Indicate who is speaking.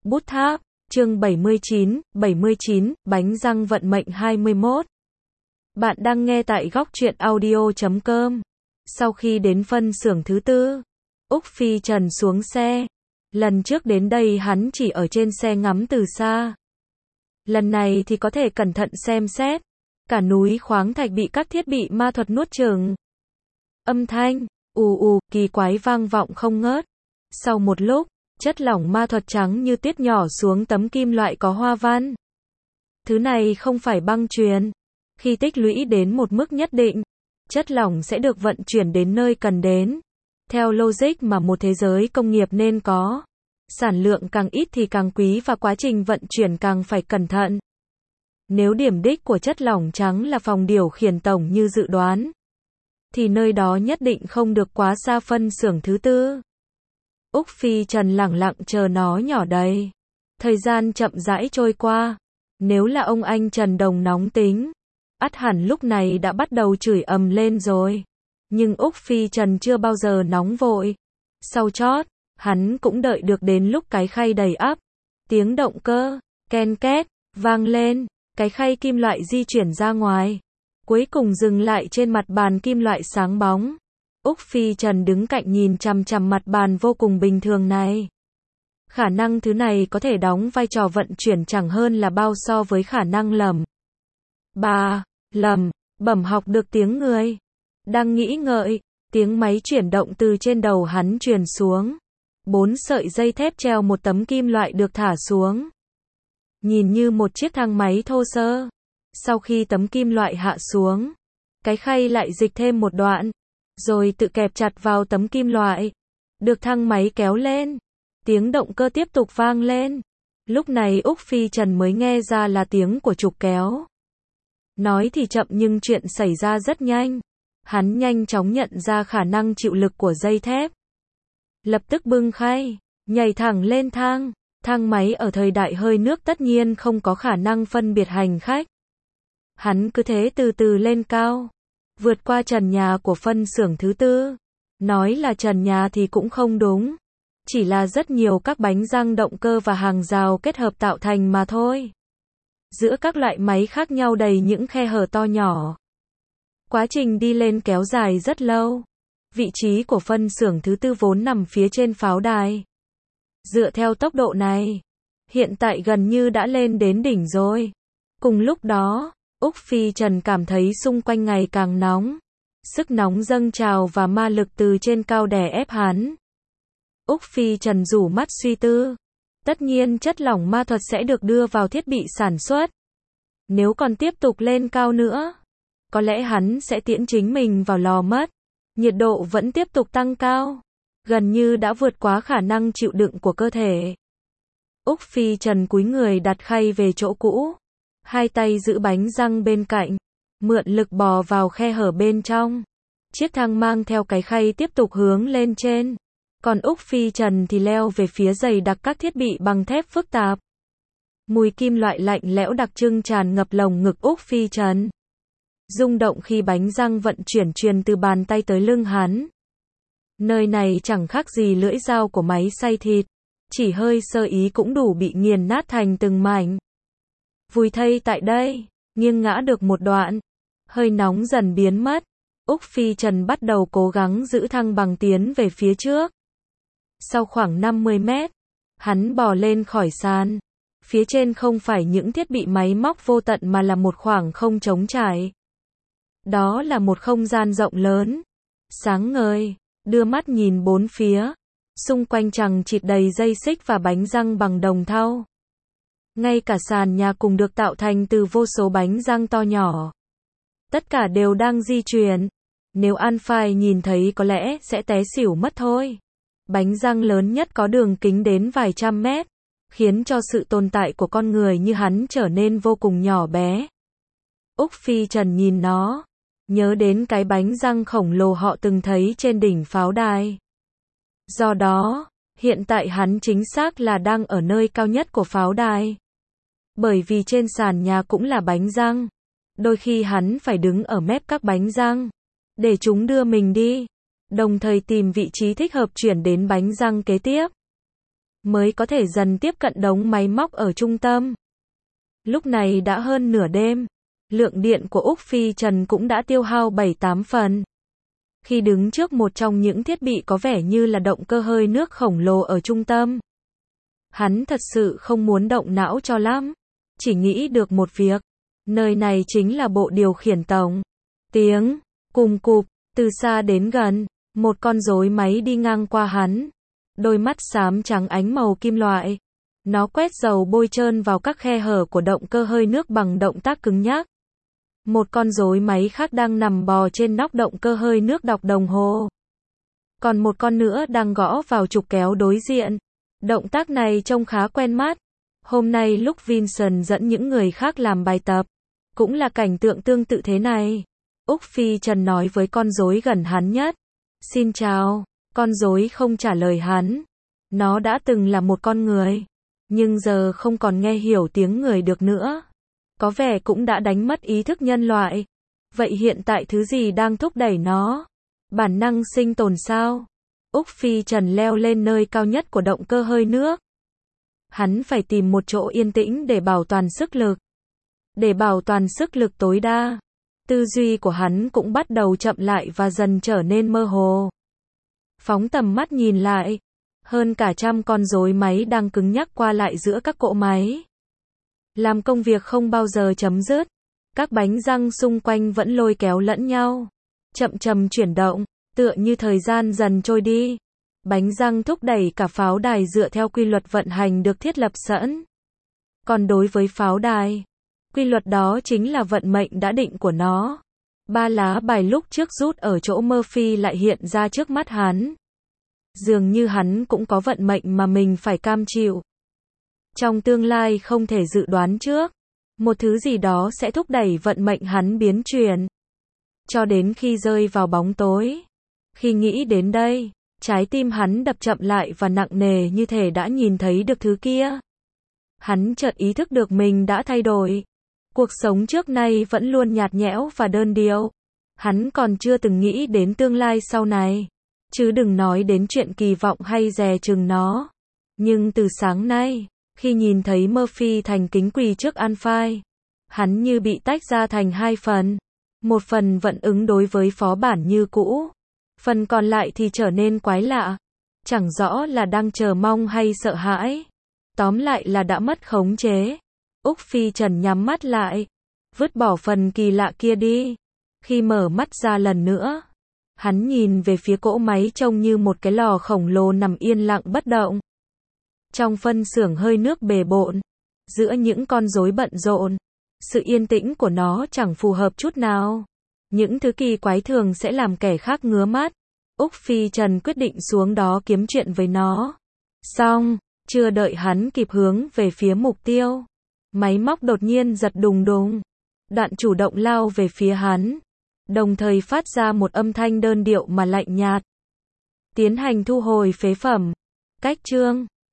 Speaker 1: Bút tháp, chương 79, bánh răng vận mệnh 21. Bạn đang nghe tại góc truyện audio.com. Sau khi đến phân xưởng thứ tư, Úc Phi Trần xuống xe. Lần trước đến đây hắn chỉ ở trên xe ngắm từ xa. Lần này thì có thể cẩn thận xem xét. Cả núi khoáng thạch bị các thiết bị ma thuật nuốt chửng. Âm thanh, kỳ quái vang vọng không ngớt. Sau một lúc, chất lỏng ma thuật trắng như tuyết nhỏ xuống tấm kim loại có hoa văn. Thứ này không phải băng chuyền. Khi tích lũy đến một mức nhất định, chất lỏng sẽ được vận chuyển đến nơi cần đến. Theo logic mà một thế giới công nghiệp nên có. Sản lượng càng ít thì càng quý và quá trình vận chuyển càng phải cẩn thận. Nếu điểm đích của chất lỏng trắng là phòng điều khiển tổng như dự đoán, thì nơi đó nhất định không được quá xa phân xưởng thứ tư. Úc Phi Trần lẳng lặng chờ nó nhỏ đầy. Thời gian chậm rãi trôi qua. Nếu là ông anh Trần Đồng nóng tính, ắt hẳn lúc này đã bắt đầu chửi ầm lên rồi. Nhưng Úc Phi Trần chưa bao giờ nóng vội. Sau chót, hắn cũng đợi được đến lúc cái khay đầy ắp. Tiếng động cơ, ken két, vang lên. Cái khay kim loại di chuyển ra ngoài. Cuối cùng dừng lại trên mặt bàn kim loại sáng bóng. Úc Phi Trần đứng cạnh nhìn chằm chằm mặt bàn vô cùng bình thường này. Khả năng thứ này có thể đóng vai trò vận chuyển chẳng hơn là bao so với khả năng lẩm bẩm học được tiếng người. Đang nghĩ ngợi, tiếng máy chuyển động từ trên đầu hắn truyền xuống. 4 sợi dây thép treo một tấm kim loại được thả xuống. Nhìn như một chiếc thang máy thô sơ. Sau khi tấm kim loại hạ xuống, cái khay lại dịch thêm một đoạn, rồi tự kẹp chặt vào tấm kim loại. Được thang máy kéo lên. Tiếng động cơ tiếp tục vang lên. Lúc này Úc Phi Trần mới nghe ra là tiếng của trục kéo. Nói thì chậm nhưng chuyện xảy ra rất nhanh. Hắn nhanh chóng nhận ra khả năng chịu lực của dây thép. Lập tức bưng khay, nhảy thẳng lên thang. Thang máy ở thời đại hơi nước tất nhiên không có khả năng phân biệt hành khách. Hắn cứ thế từ từ lên cao, vượt qua trần nhà của phân xưởng thứ tư. Nói là trần nhà thì cũng không đúng. Chỉ là rất nhiều các bánh răng động cơ và hàng rào kết hợp tạo thành mà thôi. Giữa các loại máy khác nhau đầy những khe hở to nhỏ. Quá trình đi lên kéo dài rất lâu. Vị trí của phân xưởng thứ tư vốn nằm phía trên pháo đài. Dựa theo tốc độ này, hiện tại gần như đã lên đến đỉnh rồi. Cùng lúc đó, Úc Phi Trần cảm thấy xung quanh ngày càng nóng. Sức nóng dâng trào và ma lực từ trên cao đè ép hắn. Úc Phi Trần rủ mắt suy tư. Tất nhiên chất lỏng ma thuật sẽ được đưa vào thiết bị sản xuất. Nếu còn tiếp tục lên cao nữa, có lẽ hắn sẽ tiễn chính mình vào lò mất. Nhiệt độ vẫn tiếp tục tăng cao. Gần như đã vượt quá khả năng chịu đựng của cơ thể. Úc Phi Trần cúi người đặt khay về chỗ cũ. Hai tay giữ bánh răng bên cạnh. Mượn lực bò vào khe hở bên trong. Chiếc thang mang theo cái khay tiếp tục hướng lên trên. Còn Úc Phi Trần thì leo về phía dày đặc các thiết bị bằng thép phức tạp. Mùi kim loại lạnh lẽo đặc trưng tràn ngập lồng ngực Úc Phi Trần. Rung động khi bánh răng vận chuyển truyền từ bàn tay tới lưng hắn. Nơi này chẳng khác gì lưỡi dao của máy xay thịt. Chỉ hơi sơ ý cũng đủ bị nghiền nát thành từng mảnh. Vùi thây tại đây, nghiêng ngã được một đoạn. Hơi nóng dần biến mất. Úc Phi Trần bắt đầu cố gắng giữ thăng bằng tiến về phía trước. Sau khoảng 50 mét, hắn bò lên khỏi sàn. Phía trên không phải những thiết bị máy móc vô tận mà là một khoảng không trống trải. Đó là một không gian rộng lớn, sáng ngời. Đưa mắt nhìn bốn phía, xung quanh chằng chịt đầy dây xích và bánh răng bằng đồng thau. Ngay cả sàn nhà cùng được tạo thành từ vô số bánh răng to nhỏ. Tất cả đều đang di chuyển. Nếu Alphai nhìn thấy có lẽ sẽ té xỉu mất thôi. Bánh răng lớn nhất có đường kính đến vài trăm mét, khiến cho sự tồn tại của con người như hắn trở nên vô cùng nhỏ bé. Úc Phi Trần nhìn nó. Nhớ đến cái bánh răng khổng lồ họ từng thấy trên đỉnh pháo đài. Do đó, hiện tại hắn chính xác là đang ở nơi cao nhất của pháo đài. Bởi vì trên sàn nhà cũng là bánh răng. Đôi khi hắn phải đứng ở mép các bánh răng, để chúng đưa mình đi. Đồng thời tìm vị trí thích hợp chuyển đến bánh răng kế tiếp. mới có thể dần tiếp cận đống máy móc ở trung tâm. Lúc này đã hơn nửa đêm, lượng điện của Úc Phi Trần cũng đã tiêu hao 7-8 phần. Khi đứng trước một trong những thiết bị có vẻ như là động cơ hơi nước khổng lồ ở trung tâm, hắn thật sự không muốn động não cho lắm, chỉ nghĩ được một việc, nơi này chính là bộ điều khiển tổng. Tiếng cùm cụp từ xa đến gần, một con rối máy đi ngang qua hắn, đôi mắt xám trắng ánh màu kim loại. Nó quét dầu bôi trơn vào các khe hở của động cơ hơi nước bằng động tác cứng nhắc. Một con rối máy khác đang nằm bò trên nóc động cơ hơi nước đọc đồng hồ. Còn một con nữa đang gõ vào trục kéo đối diện. Động tác này trông khá quen mắt. Hôm nay lúc Vincent dẫn những người khác làm bài tập, cũng là cảnh tượng tương tự thế này. Úc Phi Trần nói với con rối gần hắn nhất. Xin chào. Con rối không trả lời hắn. Nó đã từng là một con người, nhưng giờ không còn nghe hiểu tiếng người được nữa. Có vẻ cũng đã đánh mất ý thức nhân loại. Vậy hiện tại thứ gì đang thúc đẩy nó? Bản năng sinh tồn sao? Úc Phi Trần leo lên nơi cao nhất của động cơ hơi nước. Hắn phải tìm một chỗ yên tĩnh để bảo toàn sức lực. Để bảo toàn sức lực tối đa, tư duy của hắn cũng bắt đầu chậm lại và dần trở nên mơ hồ. Phóng tầm mắt nhìn lại, hơn cả 100 con rối máy đang cứng nhắc qua lại giữa các cỗ máy. Làm công việc không bao giờ chấm dứt. Các bánh răng xung quanh vẫn lôi kéo lẫn nhau, chậm chậm chuyển động, tựa như thời gian dần trôi đi. Bánh răng thúc đẩy cả pháo đài dựa theo quy luật vận hành được thiết lập sẵn. Còn đối với pháo đài, quy luật đó chính là vận mệnh đã định của nó. 3 lá bài lúc trước rút ở chỗ Murphy lại hiện ra trước mắt hắn. Dường như hắn cũng có vận mệnh mà mình phải cam chịu. Trong tương lai không thể dự đoán trước, một thứ gì đó sẽ thúc đẩy vận mệnh hắn biến chuyển. Cho đến khi rơi vào bóng tối. Khi nghĩ đến đây, trái tim hắn đập chậm lại và nặng nề như thể đã nhìn thấy được thứ kia. Hắn chợt ý thức được mình đã thay đổi. Cuộc sống trước nay vẫn luôn nhạt nhẽo và đơn điệu. Hắn còn chưa từng nghĩ đến tương lai sau này. Chứ đừng nói đến chuyện kỳ vọng hay dè chừng nó. Nhưng từ sáng nay, khi nhìn thấy Murphy thành kính quỳ trước Alphai, hắn như bị tách ra thành 2 phần. Một phần vẫn ứng đối với phó bản như cũ. Phần còn lại thì trở nên quái lạ. Chẳng rõ là đang chờ mong hay sợ hãi. Tóm lại là đã mất khống chế. Úc Phi Trần nhắm mắt lại. Vứt bỏ phần kỳ lạ kia đi. Khi mở mắt ra lần nữa, hắn nhìn về phía cỗ máy trông như một cái lò khổng lồ nằm yên lặng bất động. Trong phân xưởng hơi nước bề bộn, giữa những con rối bận rộn, sự yên tĩnh của nó chẳng phù hợp chút nào. Những thứ kỳ quái thường sẽ làm kẻ khác ngứa mắt. Úc Phi Trần quyết định xuống đó kiếm chuyện với nó. Xong, chưa đợi hắn kịp hướng về phía mục tiêu, máy móc đột nhiên giật đùng đùng. Đạn chủ động lao về phía hắn, đồng thời phát ra một âm thanh đơn điệu mà lạnh nhạt. Tiến hành thu hồi phế phẩm. Cách chương